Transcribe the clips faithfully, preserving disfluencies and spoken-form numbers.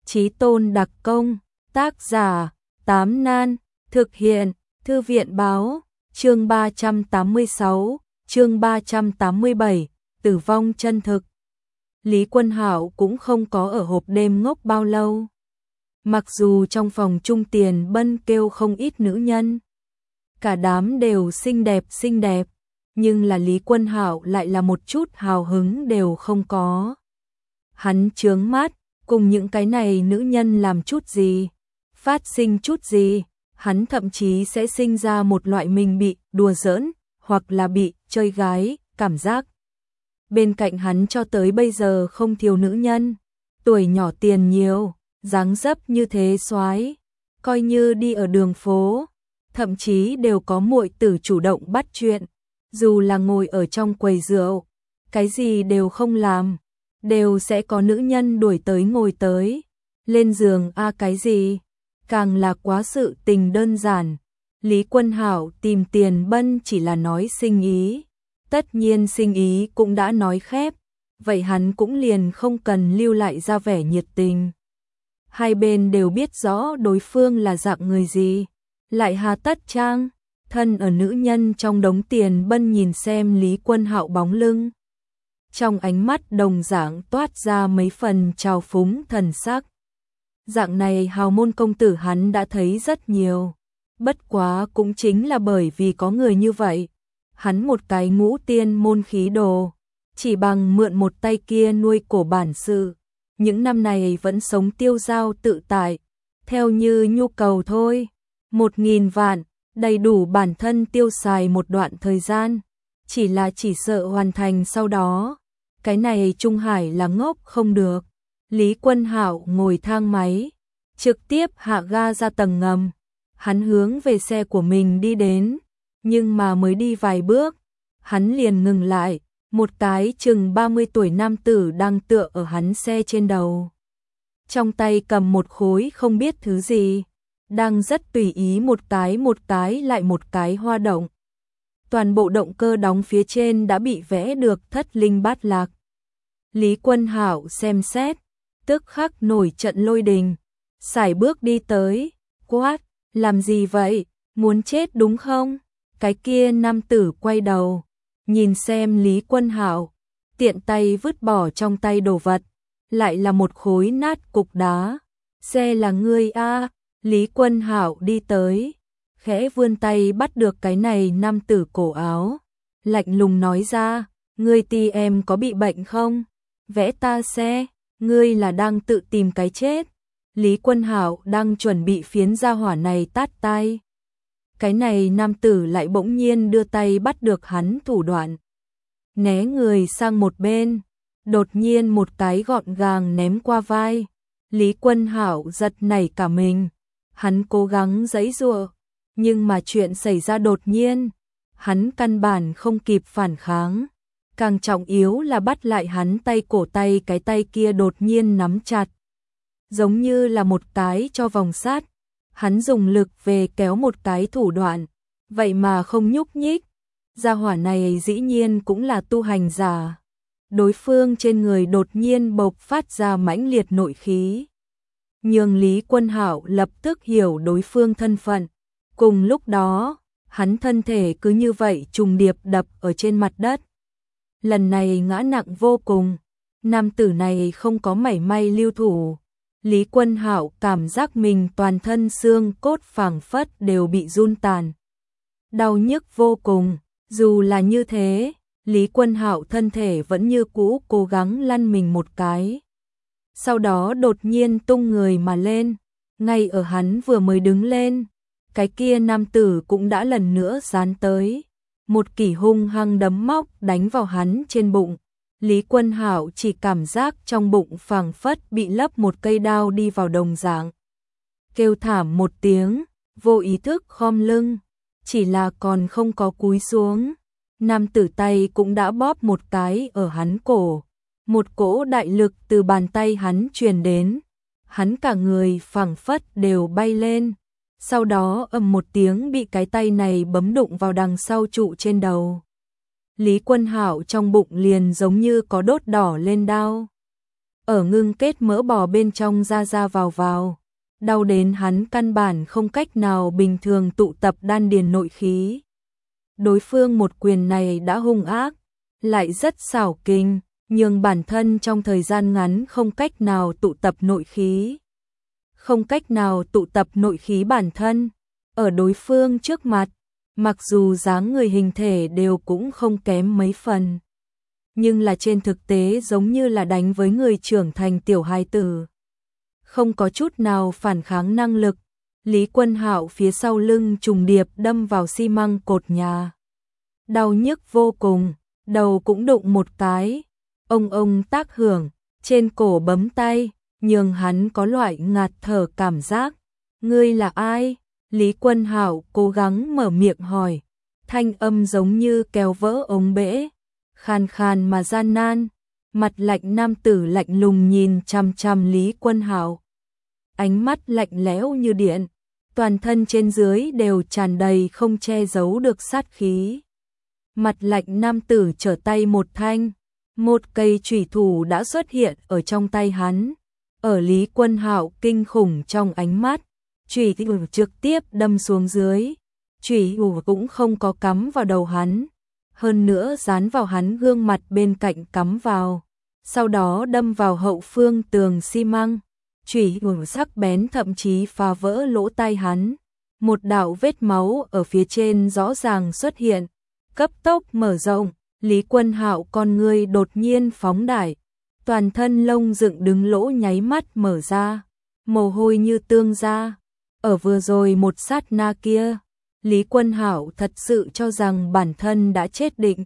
Chí Tôn đặc công, tác giả, Tám Nan, thực hiện, Thư viện báo, chương ba trăm tám mươi sáu, chương ba trăm tám mươi bảy, tử vong chân thực. Lý Quân Hạo cũng không có ở hộp đêm ngốc bao lâu. Mặc dù trong phòng Trung Tiền Bân kêu không ít nữ nhân, cả đám đều xinh đẹp xinh đẹp, nhưng là Lý Quân Hạo lại là một chút hào hứng đều không có. Hắn chướng mắt, cùng những cái này nữ nhân làm chút gì, phát sinh chút gì, hắn thậm chí sẽ sinh ra một loại mình bị đùa giỡn, hoặc là bị chơi gái, cảm giác. Bên cạnh hắn cho tới bây giờ không thiếu nữ nhân, tuổi nhỏ tiền nhiều, dáng dấp như thế soái, coi như đi ở đường phố, thậm chí đều có muội tử chủ động bắt chuyện, dù là ngồi ở trong quầy rượu, cái gì đều không làm, đều sẽ có nữ nhân đuổi tới ngồi tới, lên giường a à cái gì, càng là quá sự tình đơn giản. Lý Quân Hạo tìm Tiền Bân chỉ là nói sinh ý, tất nhiên sinh ý cũng đã nói khép, vậy hắn cũng liền không cần lưu lại ra vẻ nhiệt tình. Hai bên đều biết rõ đối phương là dạng người gì, lại hà tất trang, thân ở nữ nhân trong đống. Tiền Bân nhìn xem Lý Quân Hạo bóng lưng, trong ánh mắt đồng dạng toát ra mấy phần trào phúng thần sắc. Dạng này hào môn công tử hắn đã thấy rất nhiều, bất quá cũng chính là bởi vì có người như vậy, hắn một cái ngũ tiên môn khí đồ, chỉ bằng mượn một tay kia nuôi cổ bản sự, những năm này vẫn sống tiêu dao tự tại, theo như nhu cầu thôi, một nghìn vạn, đầy đủ bản thân tiêu xài một đoạn thời gian, chỉ là chỉ sợ hoàn thành sau đó, cái này Trung Hải là ngốc không được. Lý Quân Hạo ngồi thang máy, trực tiếp hạ ga ra tầng ngầm, hắn hướng về xe của mình đi đến, nhưng mà mới đi vài bước, hắn liền ngừng lại, một cái chừng ba mươi tuổi nam tử đang tựa ở hắn xe trên đầu. Trong tay cầm một khối không biết thứ gì, đang rất tùy ý một cái một cái lại một cái hoa động. Toàn bộ động cơ đóng phía trên đã bị vẽ được thất linh bát lạc. Lý Quân Hạo xem xét, tức khắc nổi trận lôi đình, sải bước đi tới, quát, làm gì vậy, muốn chết đúng không? Cái kia nam tử quay đầu, nhìn xem Lý Quân Hạo, tiện tay vứt bỏ trong tay đồ vật, lại là một khối nát cục đá. Xe là ngươi a? Lý Quân Hạo đi tới, khẽ vươn tay bắt được cái này nam tử cổ áo, lạnh lùng nói ra, ngươi ti em có bị bệnh không? Vẽ ta xe, ngươi là đang tự tìm cái chết. Lý Quân Hạo đang chuẩn bị phiến gia hỏa này tát tay. Cái này nam tử lại bỗng nhiên đưa tay bắt được hắn thủ đoạn, né người sang một bên, đột nhiên một cái gọn gàng ném qua vai. Lý Quân Hạo giật nảy cả mình, hắn cố gắng giãy giụa, nhưng mà chuyện xảy ra đột nhiên, hắn căn bản không kịp phản kháng. Càng trọng yếu là bắt lại hắn tay cổ tay, cái tay kia đột nhiên nắm chặt, giống như là một cái cho vòng sát. Hắn dùng lực về kéo một cái thủ đoạn, vậy mà không nhúc nhích. Gia hỏa này dĩ nhiên cũng là tu hành giả. Đối phương trên người đột nhiên bộc phát ra mãnh liệt nội khí, nhường Lý Quân Hạo lập tức hiểu đối phương thân phận. Cùng lúc đó, hắn thân thể cứ như vậy trùng điệp đập ở trên mặt đất. Lần này ngã nặng vô cùng, nam tử này không có mảy may lưu thủ. Lý Quân Hạo cảm giác mình toàn thân xương cốt phảng phất đều bị run tàn, đau nhức vô cùng. Dù là như thế, Lý Quân Hạo thân thể vẫn như cũ cố gắng lăn mình một cái, sau đó đột nhiên tung người mà lên. Ngay ở hắn vừa mới đứng lên, cái kia nam tử cũng đã lần nữa dán tới, một kỷ hung hăng đấm móc đánh vào hắn trên bụng. Lý Quân Hạo chỉ cảm giác trong bụng phảng phất bị lấp một cây đao đi vào đồng dạng. Kêu thảm một tiếng, vô ý thức khom lưng, chỉ là còn không có cúi xuống, nam tử tay cũng đã bóp một cái ở hắn cổ. Một cỗ đại lực từ bàn tay hắn truyền đến, hắn cả người phảng phất đều bay lên, sau đó ầm một tiếng bị cái tay này bấm đụng vào đằng sau trụ trên đầu. Lý Quân Hạo trong bụng liền giống như có đốt đỏ lên đau. ở ngưng kết mỡ bò bên trong ra ra vào vào, đau đến hắn căn bản không cách nào bình thường tụ tập đan điền nội khí. Đối phương một quyền này đã hung ác, lại rất xảo kinh, nhưng bản thân trong thời gian ngắn không cách nào tụ tập nội khí. Không cách nào tụ tập nội khí bản thân, ở đối phương trước mặt, mặc dù dáng người hình thể đều cũng không kém mấy phần. Nhưng là trên thực tế giống như là đánh với người trưởng thành tiểu hài tử. Không có chút nào phản kháng năng lực, Lý Quân Hạo phía sau lưng trùng điệp đâm vào xi măng cột nhà. Đau nhức vô cùng, đầu cũng đụng một cái, ông ông tác hưởng, trên cổ bấm tay, nhưng hắn có loại ngạt thở cảm giác. Ngươi là ai? Lý Quân Hạo cố gắng mở miệng hỏi, thanh âm giống như kéo vỡ ống bể, khàn khàn mà gian nan. Mặt lạnh nam tử lạnh lùng nhìn chằm chằm Lý Quân Hạo, ánh mắt lạnh lẽo như điện, toàn thân trên dưới đều tràn đầy không che giấu được sát khí. Mặt lạnh nam tử trở tay một thanh, một cây chủy thủ đã xuất hiện ở trong tay hắn. Ở Lý Quân Hạo kinh khủng trong ánh mắt, chủy thủ trực tiếp đâm xuống dưới, chủy thủ cũng không có cắm vào đầu hắn, hơn nữa dán vào hắn gương mặt bên cạnh cắm vào, sau đó đâm vào hậu phương tường xi măng. Chủy thủ sắc bén thậm chí phá vỡ lỗ tai hắn, một đạo vết máu ở phía trên rõ ràng xuất hiện, cấp tốc mở rộng. Lý Quân Hạo con ngươi đột nhiên phóng đại, toàn thân lông dựng đứng lỗ nháy mắt mở ra, mồ hôi như tương ra. Ở vừa rồi một sát na kia, Lý Quân Hạo thật sự cho rằng bản thân đã chết định.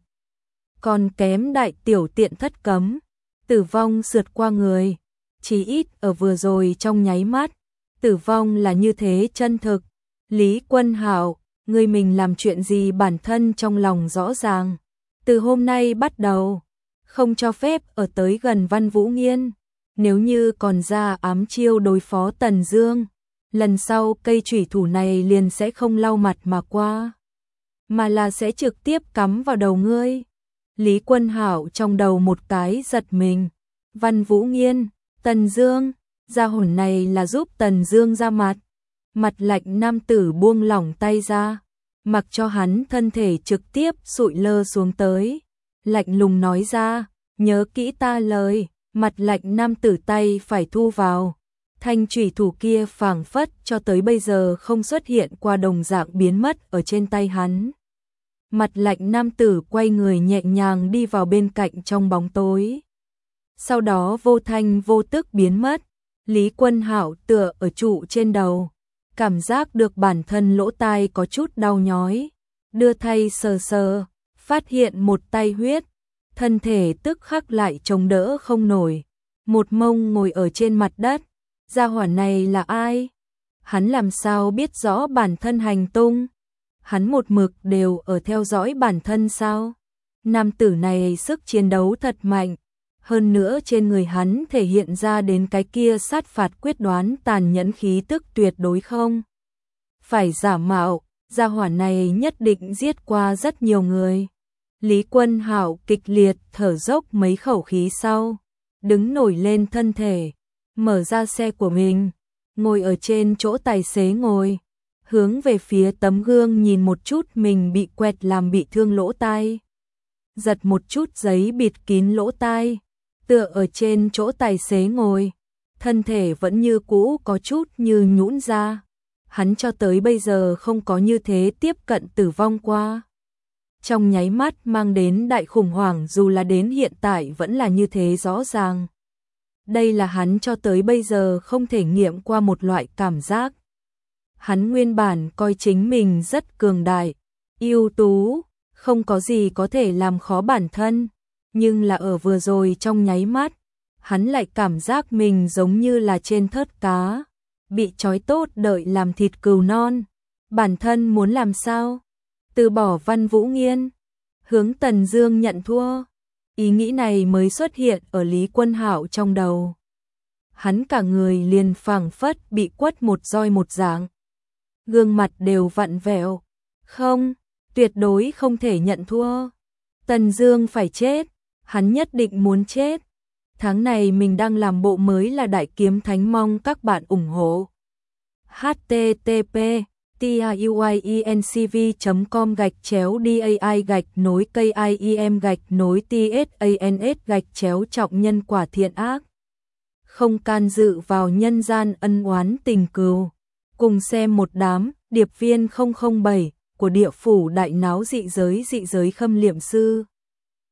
Còn kém đại tiểu tiện thất cấm, tử vong sượt qua người, chỉ ít ở vừa rồi trong nháy mắt, tử vong là như thế chân thực. Lý Quân Hạo, ngươi mình làm chuyện gì bản thân trong lòng rõ ràng. Từ hôm nay bắt đầu, không cho phép ở tới gần Văn Vũ Nghiên. Nếu như còn ra ám chiêu đối phó Tần Dương, lần sau cây chủy thủ này liền sẽ không lau mặt mà qua, mà là sẽ trực tiếp cắm vào đầu ngươi. Lý Quân Hạo trong đầu một cái giật mình. Văn Vũ Nghiên, Tần Dương, gia hồn này là giúp Tần Dương ra mặt. Mặt lạnh nam tử buông lỏng tay ra, mặc cho hắn thân thể trực tiếp sụi lơ xuống tới, lạnh lùng nói ra, nhớ kỹ ta lời. Mặt lạnh nam tử tay phải thu vào, thanh chủy thủ kia phảng phất cho tới bây giờ không xuất hiện qua đồng dạng biến mất ở trên tay hắn. Mặt lạnh nam tử quay người nhẹ nhàng đi vào bên cạnh trong bóng tối, sau đó vô thanh vô tức biến mất. Lý Quân Hạo tựa ở trụ trên đầu, cảm giác được bản thân lỗ tai có chút đau nhói, đưa tay sờ sờ, phát hiện một tay huyết, thân thể tức khắc lại chống đỡ không nổi, một mông ngồi ở trên mặt đất. Gia hỏa này là ai? Hắn làm sao biết rõ bản thân hành tung? Hắn một mực đều ở theo dõi bản thân sao? Nam tử này sức chiến đấu thật mạnh, hơn nữa trên người hắn thể hiện ra đến cái kia sát phạt quyết đoán tàn nhẫn khí tức tuyệt đối không phải giả mạo. Gia hỏa này nhất định giết qua rất nhiều người. Lý Quân Hạo kịch liệt thở dốc mấy khẩu khí sau, đứng nổi lên thân thể, mở ra xe của mình, ngồi ở trên chỗ tài xế ngồi, hướng về phía tấm gương nhìn một chút mình bị quẹt làm bị thương lỗ tai, giật một chút giấy bịt kín lỗ tai, tựa ở trên chỗ tài xế ngồi, thân thể vẫn như cũ có chút như nhũn ra. Hắn cho tới bây giờ không có như thế tiếp cận tử vong qua. Trong nháy mắt mang đến đại khủng hoảng, dù là đến hiện tại vẫn là như thế rõ ràng. Đây là hắn cho tới bây giờ không thể nghiệm qua một loại cảm giác. Hắn nguyên bản coi chính mình rất cường đại, ưu tú, không có gì có thể làm khó bản thân, nhưng là ở vừa rồi trong nháy mắt, hắn lại cảm giác mình giống như là trên thớt cá, bị trói tốt đợi làm thịt cừu non. Bản thân muốn làm sao? Từ bỏ Văn Vũ Nghiên, hướng Tần Dương nhận thua. Ý nghĩ này mới xuất hiện ở Lý Quân Hạo trong đầu. Hắn cả người liền phảng phất bị quất một roi một dạng, gương mặt đều vặn vẹo. Không, tuyệt đối không thể nhận thua. Tần Dương phải chết, hắn nhất định muốn chết. Tháng này mình đang làm bộ mới là Đại Kiếm Thánh, mong các bạn ủng hộ. h t t p tiuyencv chấm com gạch chéo dai gạch nối kim gạch nối tsans gạch chéo trọng nhân quả thiện ác. Không can dự vào nhân gian ân oán tình cừu. Cùng xem một đám điệp viên không không bảy của địa phủ đại náo dị giới dị giới Khâm Liệm Sư.